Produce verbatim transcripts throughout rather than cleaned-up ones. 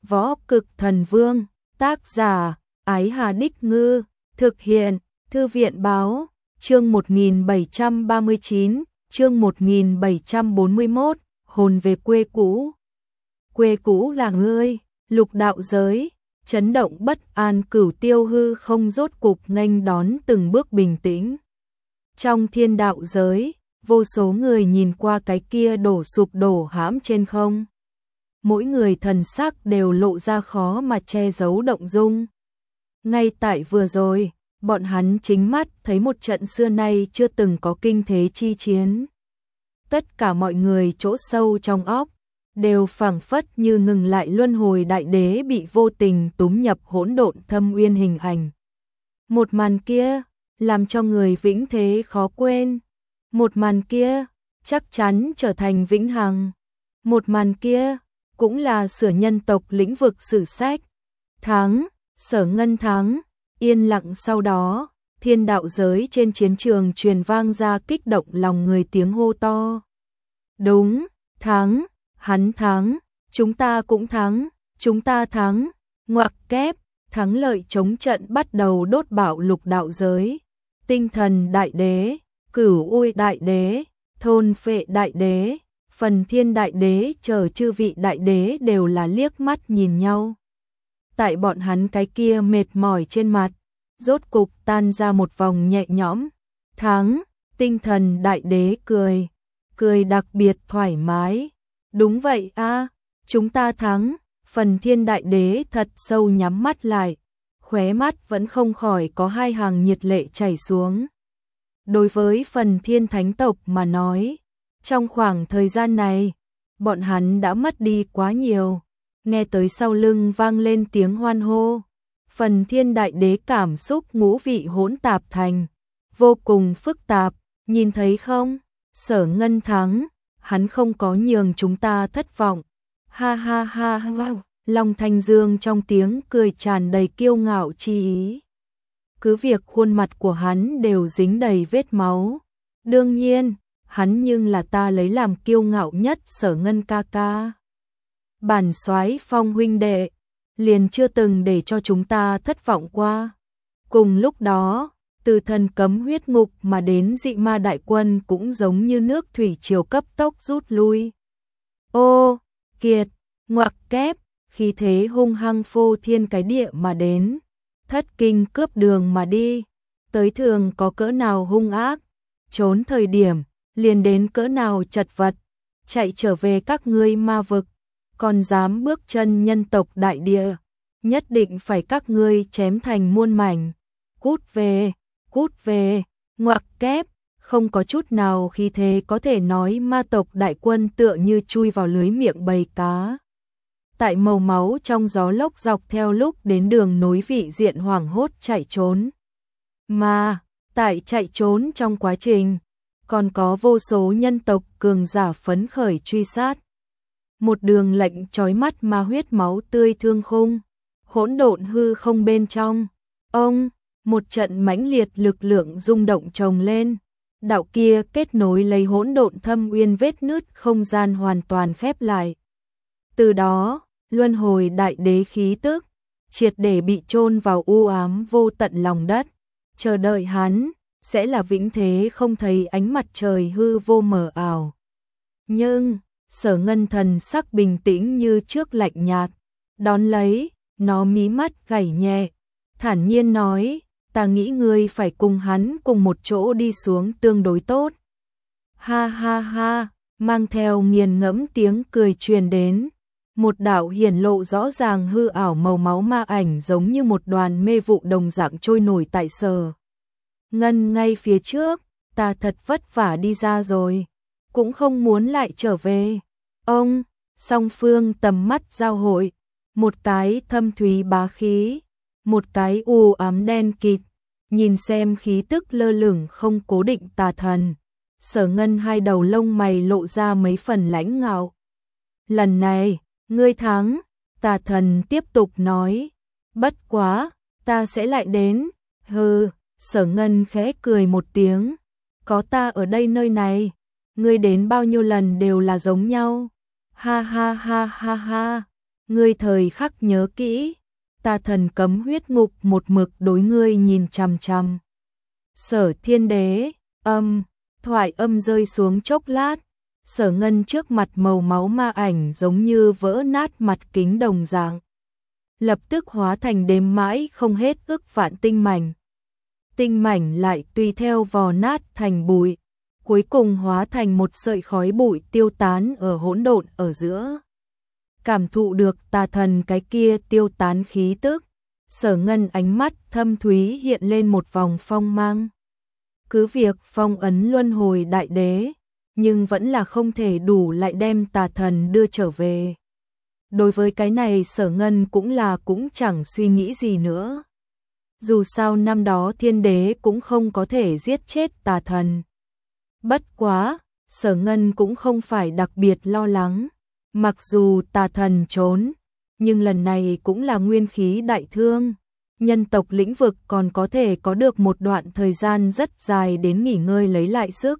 Võ Cực Thần Vương, tác giả, Ái Hà Đích Ngư, thực hiện, Thư viện Báo, chương một nghìn bảy trăm ba mươi chín, chương một nghìn bảy trăm bốn mươi mốt, hồn về quê cũ. Quê cũ là ngươi, lục đạo giới, chấn động bất an cửu tiêu hư không rốt cục nghênh đón từng bước bình tĩnh. Trong thiên đạo giới, vô số người nhìn qua cái kia đổ sụp đổ hãm trên không. Mỗi người thần sắc đều lộ ra khó mà che giấu động dung. Ngay tại vừa rồi, bọn hắn chính mắt thấy một trận xưa nay chưa từng có kinh thế chi chiến. Tất cả mọi người chỗ sâu trong óc đều phảng phất như ngừng lại luân hồi đại đế bị vô tình túm nhập hỗn độn thâm uyên hình ảnh. Một màn kia làm cho người vĩnh thế khó quên. Một màn kia chắc chắn trở thành vĩnh hằng. Một màn kia cũng là sửa nhân tộc lĩnh vực sử sách. Thắng, Sở Ngân thắng, yên lặng sau đó, thiên đạo giới trên chiến trường truyền vang ra kích động lòng người tiếng hô to. Đúng, thắng, hắn thắng, chúng ta cũng thắng, chúng ta thắng, ngoặc kép, thắng lợi chống trận bắt đầu đốt bạo lục đạo giới. Tinh thần đại đế, cửu uy đại đế, thôn phệ đại đế, phần thiên đại đế chờ chư vị đại đế đều là liếc mắt nhìn nhau. Tại bọn hắn cái kia mệt mỏi trên mặt, rốt cục tan ra một vòng nhẹ nhõm. Thắng, tinh thần đại đế cười, cười đặc biệt thoải mái. Đúng vậy a, chúng ta thắng. Phần thiên đại đế thật sâu nhắm mắt lại, khóe mắt vẫn không khỏi có hai hàng nhiệt lệ chảy xuống. Đối với phần thiên thánh tộc mà nói, trong khoảng thời gian này, bọn hắn đã mất đi quá nhiều. Nghe tới sau lưng vang lên tiếng hoan hô, phần thiên đại đế cảm xúc ngũ vị hỗn tạp thành, vô cùng phức tạp, nhìn thấy không? Sở Ngân thắng, hắn không có nhường chúng ta thất vọng. Ha ha ha ha, Long Thanh Dương trong tiếng cười tràn đầy kiêu ngạo chi ý. Cứ việc khuôn mặt của hắn đều dính đầy vết máu. Đương nhiên, hắn nhưng là ta lấy làm kiêu ngạo nhất Sở Ngân ca ca. Bản soái Phong huynh đệ, liền chưa từng để cho chúng ta thất vọng qua. Cùng lúc đó, từ thần cấm huyết ngục mà đến dị ma đại quân cũng giống như nước thủy triều cấp tốc rút lui. Ô, kiệt, ngoặc kép, khí thế hung hăng phô thiên cái địa mà đến. Thất kinh cướp đường mà đi, tới thường có cỡ nào hung ác, trốn thời điểm, liền đến cỡ nào chật vật, chạy trở về các ngươi ma vực, còn dám bước chân nhân tộc đại địa, nhất định phải các ngươi chém thành muôn mảnh. Cút về, cút về, ngoặc kép, không có chút nào khí thế có thể nói ma tộc đại quân tựa như chui vào lưới miệng bầy cá. Tại màu máu trong gió lốc dọc theo lúc đến đường nối vị diện hoảng hốt chạy trốn. Mà, tại chạy trốn trong quá trình, còn có vô số nhân tộc cường giả phấn khởi truy sát. Một đường lệnh chói mắt mà huyết máu tươi thương khung, hỗn độn hư không bên trong. Ông, một trận mãnh liệt lực lượng rung động chồng lên. Đạo kia kết nối lấy hỗn độn thâm uyên vết nứt không gian hoàn toàn khép lại. Từ đó, luân hồi đại đế khí tức, triệt để bị chôn vào u ám vô tận lòng đất. Chờ đợi hắn, sẽ là vĩnh thế không thấy ánh mặt trời hư vô mờ ảo. Nhưng, Sở Ngân thần sắc bình tĩnh như trước lạnh nhạt. Đón lấy, nó mí mắt gảy nhẹ, thản nhiên nói, ta nghĩ ngươi phải cùng hắn cùng một chỗ đi xuống tương đối tốt. Ha ha ha, mang theo nghiền ngẫm tiếng cười truyền đến. Một đạo hiển lộ rõ ràng hư ảo màu máu ma ảnh giống như một đoàn mê vụ đồng dạng trôi nổi tại Sở Ngân ngay phía trước. Ta thật vất vả đi ra rồi, cũng không muốn lại trở về. Ông, song phương tầm mắt giao hội, một cái thâm thúy bá khí, một cái u ám đen kịt, nhìn xem khí tức lơ lửng không cố định tà thần. Sở Ngân hai đầu lông mày lộ ra mấy phần lãnh ngạo. Lần này, ngươi thắng, tà thần tiếp tục nói. Bất quá, ta sẽ lại đến. Hừ, Sở Ngân khẽ cười một tiếng. Có ta ở đây nơi này, ngươi đến bao nhiêu lần đều là giống nhau. Ha ha ha ha ha. ngươi thời khắc nhớ kỹ, tà thần cấm huyết ngục một mực đối ngươi nhìn chằm chằm. Sở Thiên Đế, âm, thoại âm rơi xuống chốc lát, Sở Ngân trước mặt màu máu ma ảnh giống như vỡ nát mặt kính đồng dạng. Lập tức hóa thành đếm mãi không hết ức vạn tinh mảnh. Tinh mảnh lại tùy theo vò nát thành bụi, cuối cùng hóa thành một sợi khói bụi tiêu tán ở hỗn độn ở giữa. Cảm thụ được tà thần cái kia tiêu tán khí tức, Sở Ngân ánh mắt thâm thúy hiện lên một vòng phong mang. Cứ việc phong ấn luân hồi đại đế, nhưng vẫn là không thể đủ lại đem tà thần đưa trở về. Đối với cái này Sở Ngân cũng là cũng chẳng suy nghĩ gì nữa. Dù sao năm đó thiên đế cũng không có thể giết chết tà thần. Bất quá, Sở Ngân cũng không phải đặc biệt lo lắng. Mặc dù tà thần trốn, nhưng lần này cũng là nguyên khí đại thương. Nhân tộc lĩnh vực còn có thể có được một đoạn thời gian rất dài đến nghỉ ngơi lấy lại sức.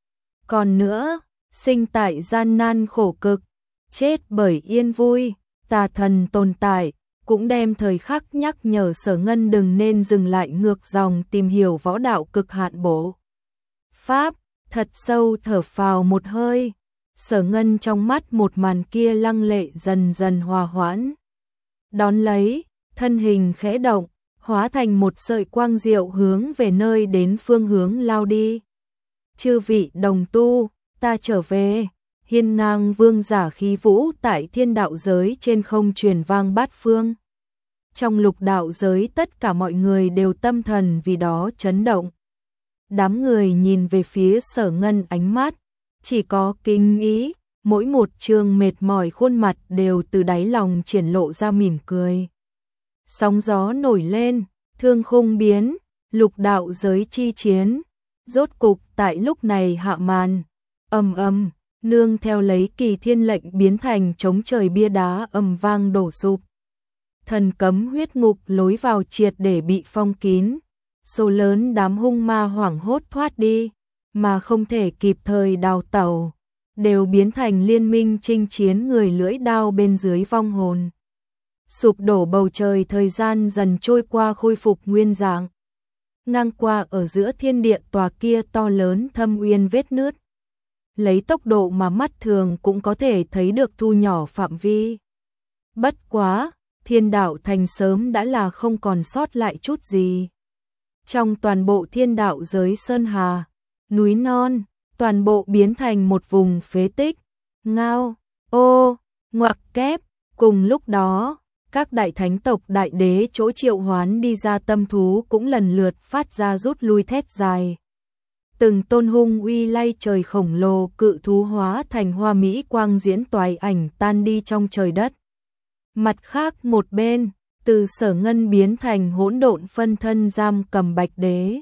Còn nữa, sinh tại gian nan khổ cực, chết bởi yên vui, tà thần tồn tại, cũng đem thời khắc nhắc nhở Sở Ngân đừng nên dừng lại ngược dòng tìm hiểu võ đạo cực hạn bổ. Pháp, thật sâu thở phào một hơi, Sở Ngân trong mắt một màn kia lăng lệ dần dần hòa hoãn. Đón lấy, thân hình khẽ động, hóa thành một sợi quang diệu hướng về nơi đến phương hướng lao đi. Chư vị đồng tu, ta trở về. Hiên ngang vương giả khí vũ tại thiên đạo giới trên không truyền vang bát phương. Trong lục đạo giới tất cả mọi người đều tâm thần vì đó chấn động. Đám người nhìn về phía Sở Ngân ánh mắt, chỉ có kinh ý, mỗi một trương mệt mỏi khuôn mặt đều từ đáy lòng triển lộ ra mỉm cười. Sóng gió nổi lên, thương khung biến, lục đạo giới chi chiến, rốt cục tại lúc này hạ màn. Ầm ầm, nương theo lấy kỳ thiên lệnh biến thành chống trời bia đá ầm vang đổ sụp. Thần cấm huyết ngục lối vào triệt để bị phong kín, số lớn đám hung ma hoảng hốt thoát đi, mà không thể kịp thời đào tẩu, đều biến thành liên minh chinh chiến người lưỡi đao bên dưới vong hồn. Sụp đổ bầu trời thời gian dần trôi qua khôi phục nguyên dạng. Ngang qua ở giữa thiên địa tòa kia to lớn thâm uyên vết nứt. Lấy tốc độ mà mắt thường cũng có thể thấy được thu nhỏ phạm vi. Bất quá, thiên đạo thành sớm đã là không còn sót lại chút gì. Trong toàn bộ thiên đạo giới sơn hà, núi non, toàn bộ biến thành một vùng phế tích. Ngao, ô, ngoặc kép, cùng lúc đó, các đại thánh tộc đại đế chỗ triệu hoán đi ra tâm thú cũng lần lượt phát ra rút lui thét dài. Từng tôn hung uy lay trời khổng lồ cự thú hóa thành hoa mỹ quang diễn toài ảnh tan đi trong trời đất. Mặt khác một bên, từ Sở Ngân biến thành hỗn độn phân thân giam cầm bạch đế.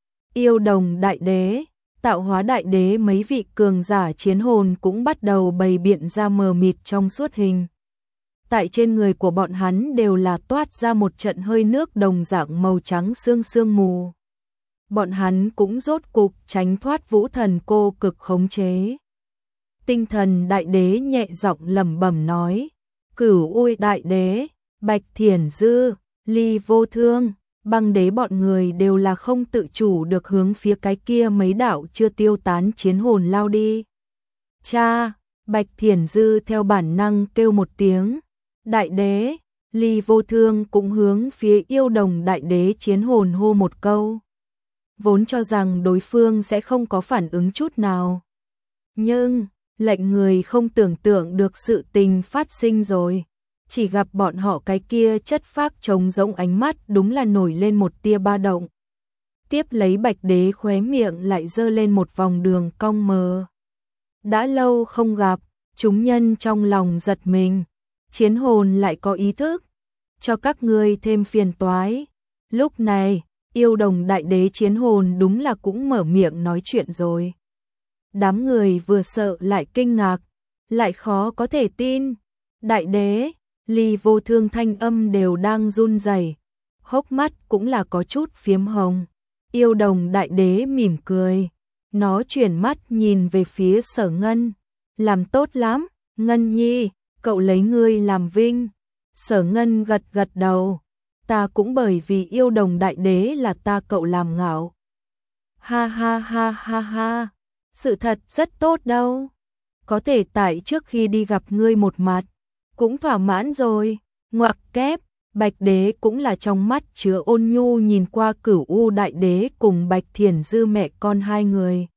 Yêu đồng đại đế, tạo hóa đại đế mấy vị cường giả chiến hồn cũng bắt đầu bày biện ra mờ mịt trong suốt hình. Tại trên người của bọn hắn đều là toát ra một trận hơi nước đồng dạng màu trắng sương sương mù. Bọn hắn cũng rốt cục tránh thoát vũ thần cô cực khống chế. Tinh thần đại đế nhẹ giọng lẩm bẩm nói, Cửu Uy đại đế, Bạch Thiển Dư, Ly Vô Thương, Băng đế bọn người đều là không tự chủ được hướng phía cái kia mấy đạo chưa tiêu tán chiến hồn lao đi. Cha, Bạch Thiển Dư theo bản năng kêu một tiếng, đại đế, Ly Vô Thương cũng hướng phía yêu đồng đại đế chiến hồn hô một câu. Vốn cho rằng đối phương sẽ không có phản ứng chút nào. Nhưng, lệnh người không tưởng tượng được sự tình phát sinh rồi. Chỉ gặp bọn họ cái kia chất phác trống rỗng ánh mắt đúng là nổi lên một tia ba động. Tiếp lấy bạch đế khóe miệng lại dơ lên một vòng đường cong mờ. Đã lâu không gặp, chúng nhân trong lòng giật mình. Chiến hồn lại có ý thức, cho các ngươi thêm phiền toái. Lúc này, yêu đồng đại đế chiến hồn đúng là cũng mở miệng nói chuyện rồi. Đám người vừa sợ lại kinh ngạc, lại khó có thể tin. Đại đế, Ly Vô Thương thanh âm đều đang run rẩy, hốc mắt cũng là có chút phiếm hồng. Yêu đồng đại đế mỉm cười, nó chuyển mắt nhìn về phía Sở Ngân. Làm tốt lắm, Ngân nhi, cậu lấy ngươi làm vinh. Sở Ngân gật gật đầu, ta cũng bởi vì yêu Đồng Đại Đế là ta cậu làm ngạo. Ha ha ha ha ha, sự thật rất tốt đâu. Có thể tại trước khi đi gặp ngươi một mặt, cũng thỏa mãn rồi. Ngoặc kép, Bạch Đế cũng là trong mắt chứa ôn nhu nhìn qua Cửu U Đại Đế cùng Bạch Thiển Dư mẹ con hai người.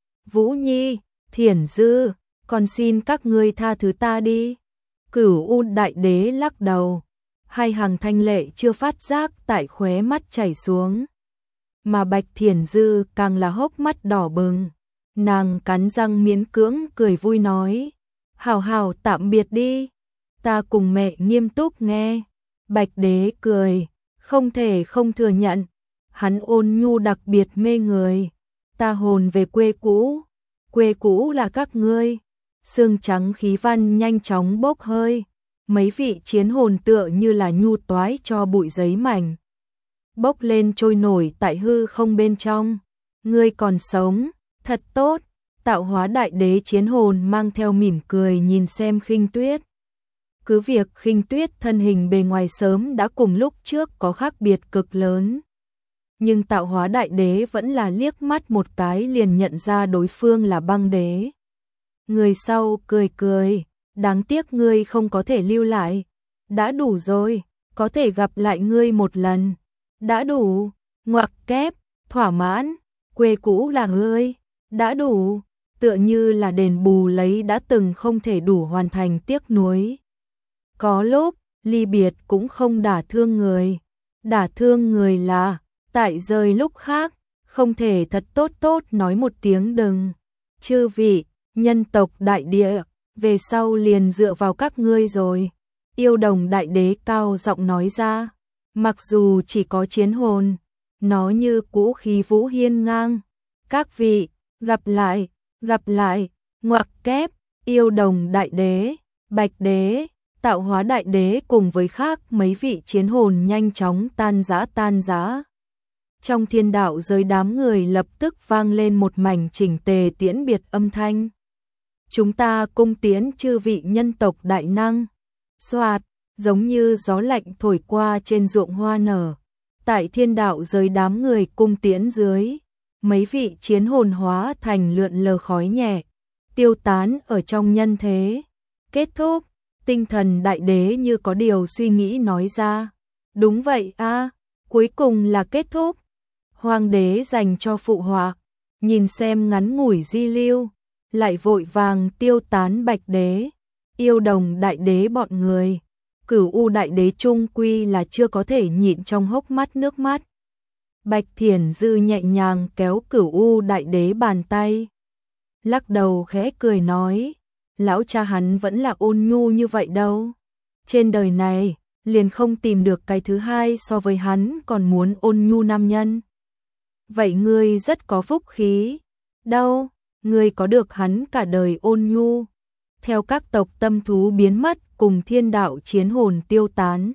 Vũ Nhi, Thiển Dư, con xin các ngươi tha thứ ta đi. Cửu U Đại Đế lắc đầu, hai hàng thanh lệ chưa phát giác tại khóe mắt chảy xuống. Mà Bạch Thiển Dư càng là hốc mắt đỏ bừng, nàng cắn răng miễn cưỡng cười vui nói, hảo hảo tạm biệt đi, ta cùng mẹ nghiêm túc nghe. Bạch Đế cười, không thể không thừa nhận, hắn ôn nhu đặc biệt mê người. Ta hồn về quê cũ, quê cũ là các ngươi. Sương trắng khí văn nhanh chóng bốc hơi, mấy vị chiến hồn tựa như là nhu toái cho bụi giấy mảnh. Bốc lên trôi nổi tại hư không bên trong. Ngươi còn sống, thật tốt. Tạo Hóa Đại Đế chiến hồn mang theo mỉm cười nhìn xem Khinh Tuyết. Cứ việc Khinh Tuyết thân hình bề ngoài sớm đã cùng lúc trước có khác biệt cực lớn, nhưng Tạo Hóa Đại Đế vẫn là liếc mắt một cái liền nhận ra đối phương là Băng Đế. Người sau cười cười, đáng tiếc ngươi không có thể lưu lại. Đã đủ rồi, có thể gặp lại ngươi một lần. Đã đủ, ngoặc kép, thỏa mãn, quê cũ là ngươi. Đã đủ, tựa như là đền bù lấy đã từng không thể đủ hoàn thành tiếc nuối. Có lúc, ly biệt cũng không đả thương người. Đả thương người là, tại rời lúc khác, không thể thật tốt tốt nói một tiếng đừng. Chư vị, nhân tộc đại địa, về sau liền dựa vào các ngươi rồi. Yêu Đồng Đại Đế cao giọng nói ra, mặc dù chỉ có chiến hồn, nó như cũ khí vũ hiên ngang. Các vị, gặp lại, gặp lại, ngoặc kép, Yêu Đồng Đại Đế, Bạch Đế, Tạo Hóa Đại Đế cùng với khác mấy vị chiến hồn nhanh chóng tan rã tan rã. Trong thiên đạo giới đám người lập tức vang lên một mảnh chỉnh tề tiễn biệt âm thanh. Chúng ta cung tiễn chư vị nhân tộc đại năng. Xoạt, giống như gió lạnh thổi qua trên ruộng hoa nở. Tại thiên đạo giới đám người cung tiễn dưới, mấy vị chiến hồn hóa thành lượn lờ khói nhẹ, tiêu tán ở trong nhân thế. Kết thúc, Tinh Thần Đại Đế như có điều suy nghĩ nói ra. Đúng vậy a, cuối cùng là kết thúc. Hoàng đế dành cho phụ họa, nhìn xem ngắn ngủi di lưu, lại vội vàng tiêu tán. Bạch Đế, Yêu Đồng Đại Đế bọn người, Cửu U Đại Đế trung quy là chưa có thể nhịn trong hốc mắt nước mắt. Bạch Thiển Dư nhẹ nhàng kéo Cửu U Đại Đế bàn tay, lắc đầu khẽ cười nói, lão cha hắn vẫn là ôn nhu như vậy đâu. Trên đời này, liền không tìm được cái thứ hai so với hắn còn muốn ôn nhu nam nhân. Vậy ngươi rất có phúc khí. Đâu, ngươi có được hắn cả đời ôn nhu. Theo các tộc tâm thú biến mất cùng thiên đạo chiến hồn tiêu tán,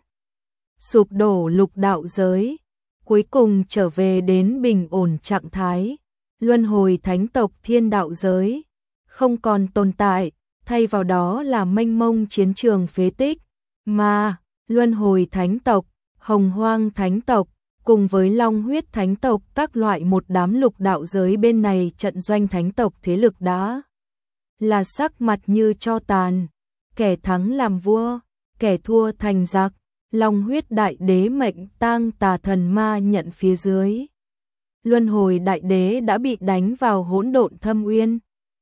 sụp đổ lục đạo giới, cuối cùng trở về đến bình ổn trạng thái. Luân hồi thánh tộc thiên đạo giới không còn tồn tại, thay vào đó là mênh mông chiến trường phế tích. Mà Luân hồi thánh tộc, Hồng Hoang thánh tộc cùng với Long huyết thánh tộc các loại một đám lục đạo giới bên này trận doanh thánh tộc thế lực đã là sắc mặt như tro tàn, kẻ thắng làm vua, kẻ thua thành giặc. Long huyết đại đế mệnh tang tà thần ma nhận phía dưới. Luân hồi đại đế đã bị đánh vào hỗn độn thâm uyên.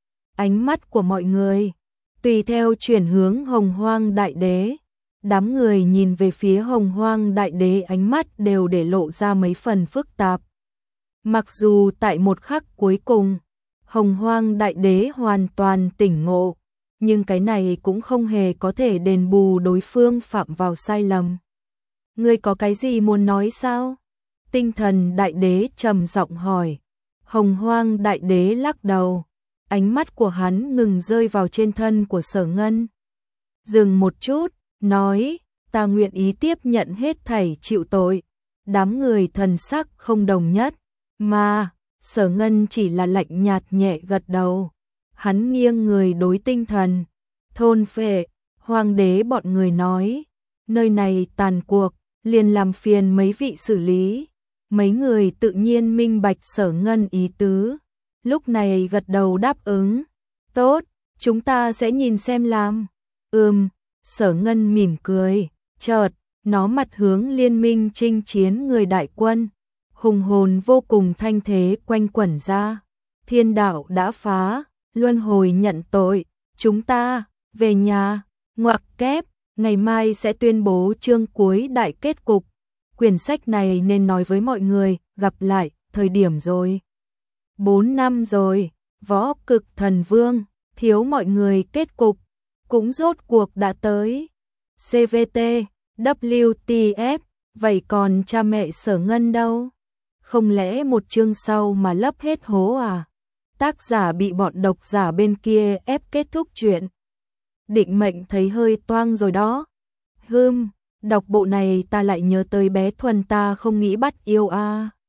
Ánh mắt của mọi người tùy theo chuyển hướng Hồng Hoang Đại Đế. Đám người nhìn về phía Hồng Hoang Đại Đế, ánh mắt đều để lộ ra mấy phần phức tạp. Mặc dù tại một khắc cuối cùng, Hồng Hoang Đại Đế hoàn toàn tỉnh ngộ, nhưng cái này cũng không hề có thể đền bù đối phương phạm vào sai lầm. Ngươi có cái gì muốn nói sao? Tinh Thần Đại Đế trầm giọng hỏi. Hồng Hoang Đại Đế lắc đầu, ánh mắt của hắn ngừng rơi vào trên thân của Sở Ngân. Dừng một chút, nói, ta nguyện ý tiếp nhận hết thảy chịu tội. Đám người thần sắc không đồng nhất, mà Sở Ngân chỉ là lạnh nhạt nhẹ gật đầu. Hắn nghiêng người đối Tinh Thần, thôn phệ, Hoàng đế bọn người nói, nơi này tàn cuộc, liền làm phiền mấy vị xử lý. Mấy người tự nhiên minh bạch Sở Ngân ý tứ, lúc này gật đầu đáp ứng. Tốt, chúng ta sẽ nhìn xem làm. Ừm, Sở Ngân mỉm cười, chợt, nó mặt hướng liên minh chinh chiến người đại quân. Hùng hồn vô cùng thanh thế quanh quẩn ra. Thiên đạo đã phá, luân hồi nhận tội, chúng ta, về nhà, ngoặc kép, ngày mai sẽ tuyên bố chương cuối đại kết cục. Quyển sách này nên nói với mọi người, gặp lại, thời điểm rồi. Bốn năm rồi, Võ Cực Thần Vương, thiếu mọi người kết cục, cũng rốt cuộc đã tới. xê vê tê, vê kép ép, vậy còn cha mẹ Sở Ngân đâu? Không lẽ một chương sau mà lấp hết hố à? Tác giả bị bọn độc giả bên kia ép kết thúc chuyện. Định mệnh thấy hơi toang rồi đó. Hừm, đọc bộ này ta lại nhớ tới bé Thuần ta không nghĩ bắt yêu a. À.